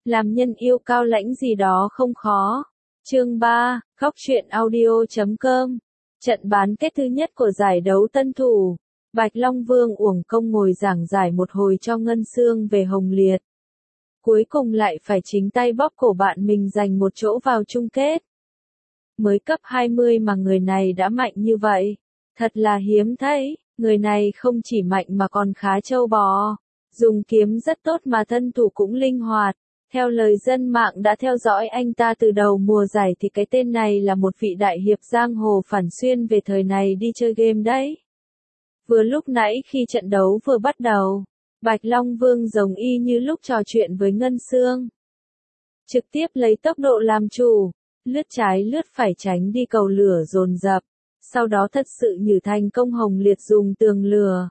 Làm nhân yêu cao lãnh gì đó không khó. Chương 3, Góc truyện audio.com. Trận bán kết thứ nhất của giải đấu tân thủ. Bạch Long Vương uổng công ngồi giảng giải một hồi cho Ngân Xương về Hồng Liệt. Cuối cùng lại phải chính tay bóp cổ bạn mình giành một chỗ vào chung kết. Mới cấp 20 mà người này đã mạnh như vậy. Thật là hiếm thấy, người này không chỉ mạnh mà còn khá trâu bò. Dùng kiếm rất tốt mà thân thủ cũng linh hoạt. Theo lời dân mạng đã theo dõi anh ta từ đầu mùa giải thì cái tên này là một vị đại hiệp giang hồ phản xuyên về thời này đi chơi game đấy. Vừa lúc nãy khi trận đấu vừa bắt đầu, Bạch Long Vương giống y như lúc trò chuyện với Ngân Xương. Trực tiếp lấy tốc độ làm chủ, lướt trái lướt phải tránh đi cầu lửa dồn dập, sau đó thật sự như thành công Hồng Liệt dùng tường lửa.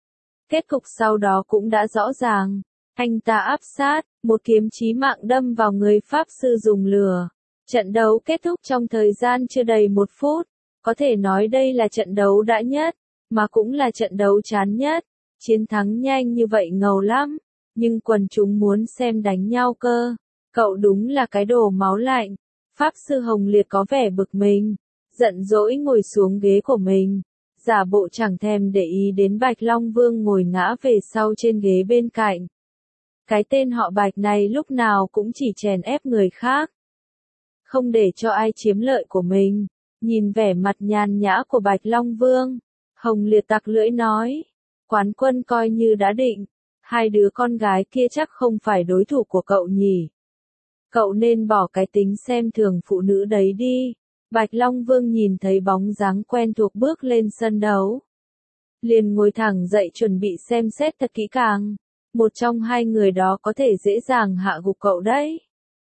Kết cục sau đó cũng đã rõ ràng. Anh ta áp sát, một kiếm chí mạng đâm vào người Pháp sư dùng lửa. Trận đấu kết thúc trong thời gian chưa đầy 1 phút. Có thể nói đây là trận đấu đã nhất, mà cũng là trận đấu chán nhất. Chiến thắng nhanh như vậy ngầu lắm, nhưng quần chúng muốn xem đánh nhau cơ. Cậu đúng là cái đồ máu lạnh. Pháp sư Hồng Liệt có vẻ bực mình, giận dỗi ngồi xuống ghế của mình. Giả bộ chẳng thèm để ý đến Bạch Long Vương ngồi ngã về sau trên ghế bên cạnh. Cái tên họ Bạch này lúc nào cũng chỉ chèn ép người khác. Không để cho ai chiếm lợi của mình. Nhìn vẻ mặt nhàn nhã của Bạch Long Vương, Hồng Liệt tặc lưỡi nói. Quán quân coi như đã định. Hai đứa con gái kia chắc không phải đối thủ của cậu nhỉ. Cậu nên bỏ cái tính xem thường phụ nữ đấy đi. Bạch Long Vương nhìn thấy bóng dáng quen thuộc bước lên sân đấu. Liền ngồi thẳng dậy chuẩn bị xem xét thật kỹ càng. Một trong hai người đó có thể dễ dàng hạ gục cậu đấy.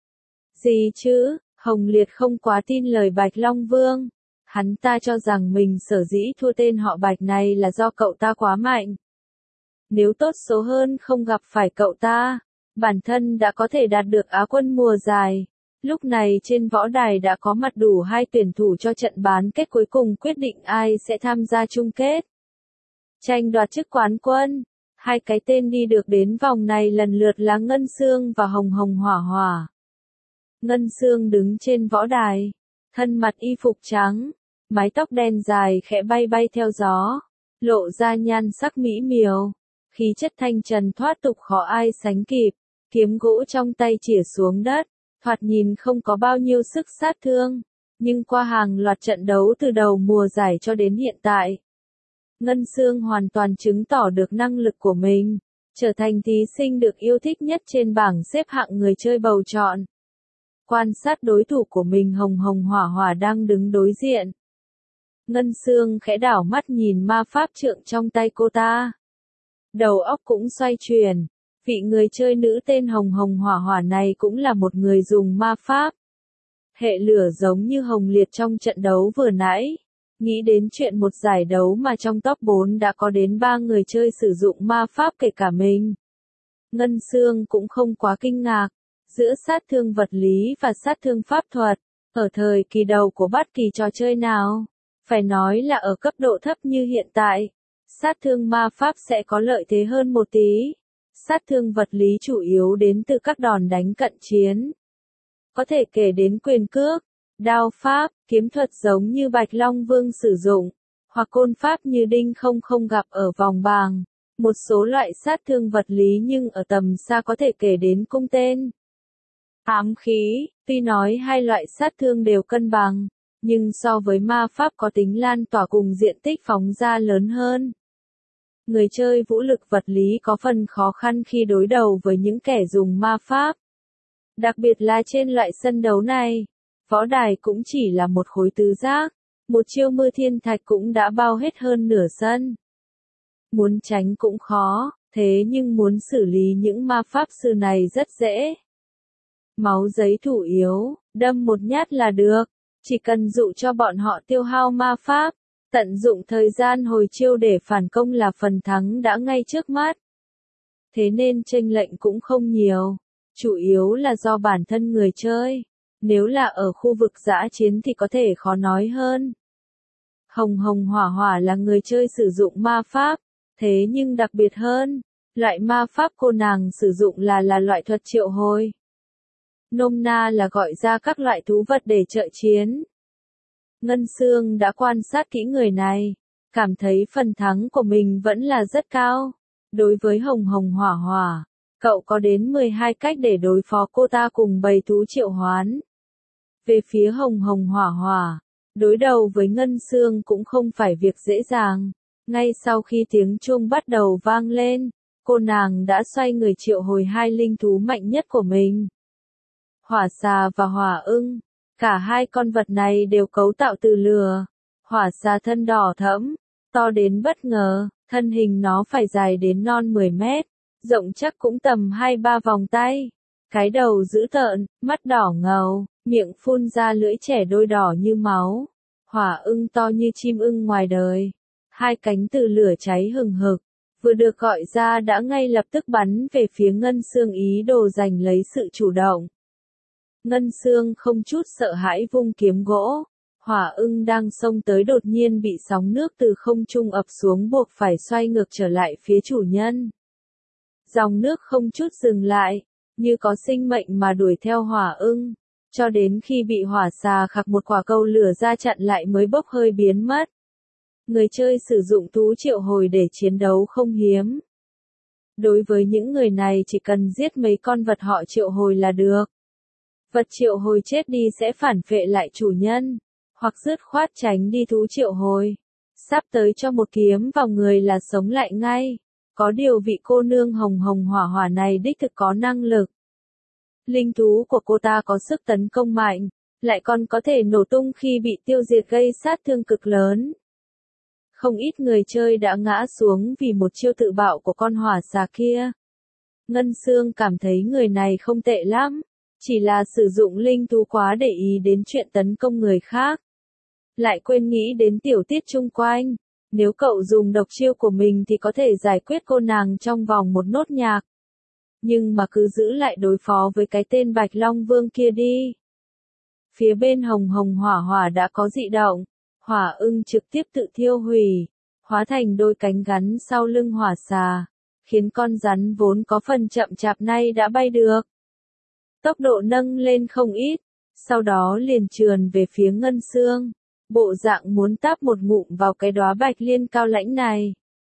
Gì chứ, Hồng Liệt không quá tin lời Bạch Long Vương. Hắn ta cho rằng mình sở dĩ thua tên họ Bạch này là do cậu ta quá mạnh. Nếu tốt số hơn không gặp phải cậu ta, bản thân đã có thể đạt được Á quân mùa giải. Lúc này trên võ đài đã có mặt đủ hai tuyển thủ cho trận bán kết cuối cùng quyết định ai sẽ tham gia chung kết. Tranh đoạt chức quán quân. Hai cái tên đi được đến vòng này lần lượt là Ngân Xương và Hồng Hồng Hỏa Hỏa. Ngân Xương đứng trên võ đài, thân mặc y phục trắng, mái tóc đen dài khẽ bay bay theo gió, lộ ra nhan sắc mỹ miều, khí chất thanh trần thoát tục khó ai sánh kịp, kiếm gỗ trong tay chĩa xuống đất, thoạt nhìn không có bao nhiêu sức sát thương, nhưng qua hàng loạt trận đấu từ đầu mùa giải cho đến hiện tại, Ngân Xương hoàn toàn chứng tỏ được năng lực của mình, trở thành thí sinh được yêu thích nhất trên bảng xếp hạng người chơi bầu chọn. Quan sát đối thủ của mình Hồng Hồng Hỏa Hỏa đang đứng đối diện. Ngân Xương khẽ đảo mắt nhìn ma pháp trượng trong tay cô ta. Đầu óc cũng xoay chuyển, vị người chơi nữ tên Hồng Hồng Hỏa Hỏa này cũng là một người dùng ma pháp. Hệ lửa giống như Hồng Liệt trong trận đấu vừa nãy. Nghĩ đến chuyện một giải đấu mà trong top 4 đã có đến 3 người chơi sử dụng ma pháp kể cả mình. Ngân Xương cũng không quá kinh ngạc. Giữa sát thương vật lý và sát thương pháp thuật, ở thời kỳ đầu của bất kỳ trò chơi nào, phải nói là ở cấp độ thấp như hiện tại, sát thương ma pháp sẽ có lợi thế hơn một tí. Sát thương vật lý chủ yếu đến từ các đòn đánh cận chiến. Có thể kể đến quyền cước, đao pháp, kiếm thuật giống như Bạch Long Vương sử dụng, hoặc côn pháp như Đinh không gặp ở vòng bàng. Một số loại sát thương vật lý nhưng ở tầm xa có thể kể đến cung tên. Ám khí, tuy nói hai loại sát thương đều cân bằng, nhưng so với ma pháp có tính lan tỏa cùng diện tích phóng ra lớn hơn. Người chơi vũ lực vật lý có phần khó khăn khi đối đầu với những kẻ dùng ma pháp. Đặc biệt là trên loại sân đấu này, võ đài cũng chỉ là một khối tứ giác, một chiêu mưa thiên thạch cũng đã bao hết hơn nửa sân. Muốn tránh cũng khó, thế nhưng muốn xử lý những ma pháp sư này rất dễ. Máu giấy thủ yếu, đâm một nhát là được, chỉ cần dụ cho bọn họ tiêu hao ma pháp, tận dụng thời gian hồi chiêu để phản công là phần thắng đã ngay trước mắt. Thế nên chênh lệch cũng không nhiều, chủ yếu là do bản thân người chơi, nếu là ở khu vực dã chiến thì có thể khó nói hơn. Hồng Hồng Hỏa Hỏa là người chơi sử dụng ma pháp, thế nhưng đặc biệt hơn, loại ma pháp cô nàng sử dụng là loại thuật triệu hồi. nôm na là gọi ra các loại thú vật để trợ chiến. Ngân Xương đã quan sát kỹ người này, cảm thấy phần thắng của mình vẫn là rất cao. Đối với Hồng Hồng Hỏa Hỏa, cậu có đến 12 cách để đối phó cô ta cùng bầy thú triệu hoán. Về phía Hồng Hồng Hỏa Hỏa, đối đầu với Ngân Xương cũng không phải việc dễ dàng. Ngay sau khi tiếng chuông bắt đầu vang lên, cô nàng đã xoay người triệu hồi hai linh thú mạnh nhất của mình. Hỏa xà và hỏa ưng, cả hai con vật này đều cấu tạo từ lửa. Hỏa xà thân đỏ thẫm, to đến bất ngờ, thân hình nó phải dài đến non 10 mét, rộng chắc cũng tầm 2-3 vòng tay. Cái đầu dữ tợn, mắt đỏ ngầu, miệng phun ra lưỡi trẻ đôi đỏ như máu. Hỏa ưng to như chim ưng ngoài đời, hai cánh từ lửa cháy hừng hực, vừa được gọi ra đã ngay lập tức bắn về phía Ngân Xương ý đồ giành lấy sự chủ động. Ngân Xương không chút sợ hãi vung kiếm gỗ, hỏa ưng đang xông tới đột nhiên bị sóng nước từ không trung ập xuống buộc phải xoay ngược trở lại phía chủ nhân. Dòng nước không chút dừng lại, như có sinh mệnh mà đuổi theo hỏa ưng, cho đến khi bị hỏa xà khạc một quả cầu lửa ra chặn lại mới bốc hơi biến mất. Người chơi sử dụng thú triệu hồi để chiến đấu không hiếm. Đối với những người này chỉ cần giết mấy con vật họ triệu hồi là được. Vật triệu hồi chết đi sẽ phản phệ lại chủ nhân, hoặc dứt khoát tránh đi thú triệu hồi. Sắp tới cho một kiếm vào người là sống lại ngay. Có điều vị cô nương Hồng Hồng Hỏa Hỏa này đích thực có năng lực. Linh thú của cô ta có sức tấn công mạnh, lại còn có thể nổ tung khi bị tiêu diệt gây sát thương cực lớn. Không ít người chơi đã ngã xuống vì một chiêu tự bạo của con hỏa xà kia. Ngân Xương cảm thấy người này không tệ lắm, chỉ là sử dụng linh thú quá để ý đến chuyện tấn công người khác. Lại quên nghĩ đến tiểu tiết chung quanh, nếu cậu dùng độc chiêu của mình thì có thể giải quyết cô nàng trong vòng một nốt nhạc. Nhưng mà cứ giữ lại đối phó với cái tên Bạch Long Vương kia đi. Phía bên Hồng Hồng Hỏa Hỏa đã có dị động, hỏa ưng trực tiếp tự thiêu hủy, hóa thành đôi cánh gắn sau lưng hỏa xà, khiến con rắn vốn có phần chậm chạp nay đã bay được. Tốc độ nâng lên không ít, sau đó liền trườn về phía Ngân Xương, bộ dạng muốn táp một ngụm vào cái đóa bạch liên cao lãnh này.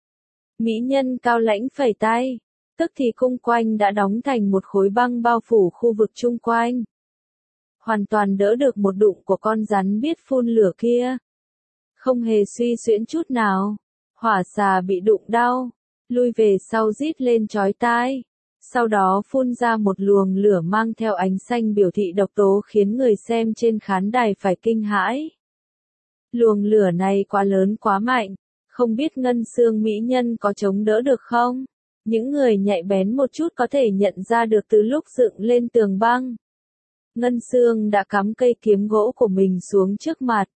Mỹ nhân cao lãnh phẩy tay, tức thì cung quanh đã đóng thành một khối băng bao phủ khu vực chung quanh. Hoàn toàn đỡ được một đụng của con rắn biết phun lửa kia. Không hề suy xuyễn chút nào, hỏa xà bị đụng đau, lui về sau rít lên chói tai. Sau đó phun ra một luồng lửa mang theo ánh xanh biểu thị độc tố khiến người xem trên khán đài phải kinh hãi. Luồng lửa này quá lớn quá mạnh, không biết Ngân Xương mỹ nhân có chống đỡ được không? Những người nhạy bén một chút có thể nhận ra được từ lúc dựng lên tường băng. Ngân Xương đã cắm cây kiếm gỗ của mình xuống trước mặt.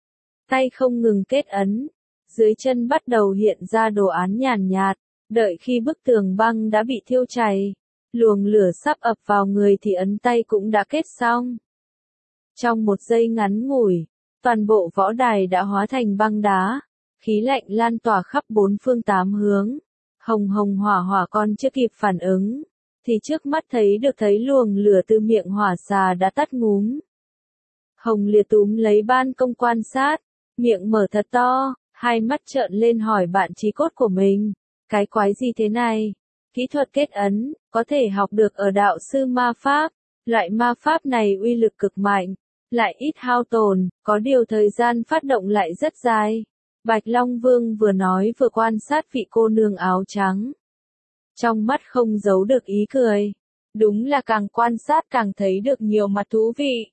Tay không ngừng kết ấn, dưới chân bắt đầu hiện ra đồ án nhàn nhạt, đợi khi bức tường băng đã bị thiêu chảy, luồng lửa sắp ập vào người thì ấn tay cũng đã kết xong. Trong một giây ngắn ngủi, toàn bộ võ đài đã hóa thành băng đá, khí lạnh lan tỏa khắp bốn phương tám hướng. Hồng Hồng Hỏa Hỏa còn chưa kịp phản ứng, thì trước mắt thấy luồng lửa từ miệng hỏa xà đã tắt ngúm. Hồng Liệt túm lấy ban công quan sát, miệng mở thật to, hai mắt trợn lên hỏi bạn chí cốt của mình, cái quái gì thế này? Kỹ thuật kết ấn, có thể học được ở đạo sư ma pháp, loại ma pháp này uy lực cực mạnh, lại ít hao tổn, có điều thời gian phát động lại rất dài. Bạch Long Vương vừa nói vừa quan sát vị cô nương áo trắng. Trong mắt không giấu được ý cười. Đúng là càng quan sát càng thấy được nhiều mặt thú vị.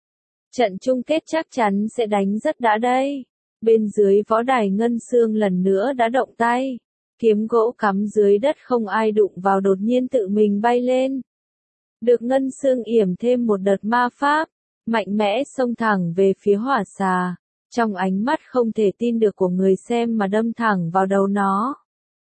Trận chung kết chắc chắn sẽ đánh rất đã đây. Bên dưới võ đài Ngân Xương lần nữa đã động tay. Kiếm gỗ cắm dưới đất không ai đụng vào đột nhiên tự mình bay lên. Được Ngân Xương yểm thêm một đợt ma pháp, mạnh mẽ xông thẳng về phía hỏa xà. Trong ánh mắt không thể tin được của người xem mà đâm thẳng vào đầu nó.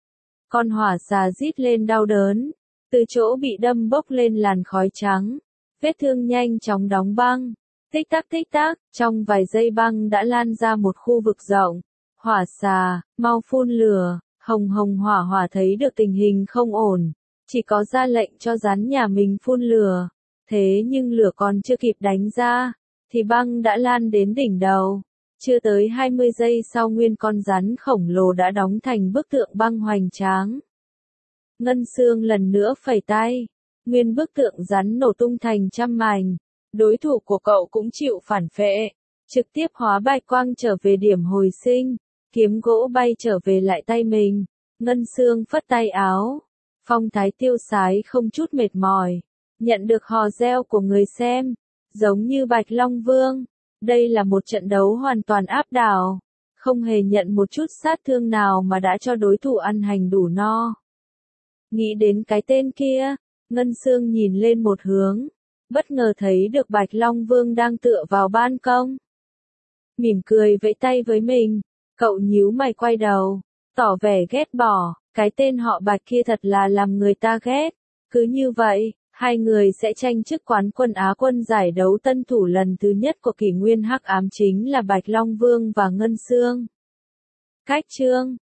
Con hỏa xà rít lên đau đớn, từ chỗ bị đâm bốc lên làn khói trắng, vết thương nhanh chóng đóng băng, tích tắc, trong vài giây băng đã lan ra một khu vực rộng. Hỏa xà, mau phun lửa, Hồng Hồng Hỏa Hỏa thấy được tình hình không ổn, chỉ có ra lệnh cho rắn nhà mình phun lửa. Thế nhưng lửa còn chưa kịp đánh ra, thì băng đã lan đến đỉnh đầu. Chưa tới 20 giây sau nguyên con rắn khổng lồ đã đóng thành bức tượng băng hoành tráng. Ngân Xương lần nữa phẩy tay, nguyên bức tượng rắn nổ tung thành trăm mảnh. Đối thủ của cậu cũng chịu phản phệ, trực tiếp hóa bạch quang trở về điểm hồi sinh, kiếm gỗ bay trở về lại tay mình. Ngân Xương phất tay áo, phong thái tiêu sái không chút mệt mỏi, nhận được hò reo của người xem, giống như Bạch Long Vương. Đây là một trận đấu hoàn toàn áp đảo, không hề nhận một chút sát thương nào mà đã cho đối thủ ăn hành đủ no. Nghĩ đến cái tên kia, Ngân Xương nhìn lên một hướng, bất ngờ thấy được Bạch Long Vương đang tựa vào ban công. Mỉm cười vẫy tay với mình, cậu nhíu mày quay đầu, tỏ vẻ ghét bỏ, cái tên họ Bạch kia thật là làm người ta ghét. Cứ như vậy, hai người sẽ tranh chức quán quân Á quân giải đấu tân thủ lần thứ nhất của kỷ nguyên hắc ám chính là Bạch Long Vương và Ngân Xương. Cách chương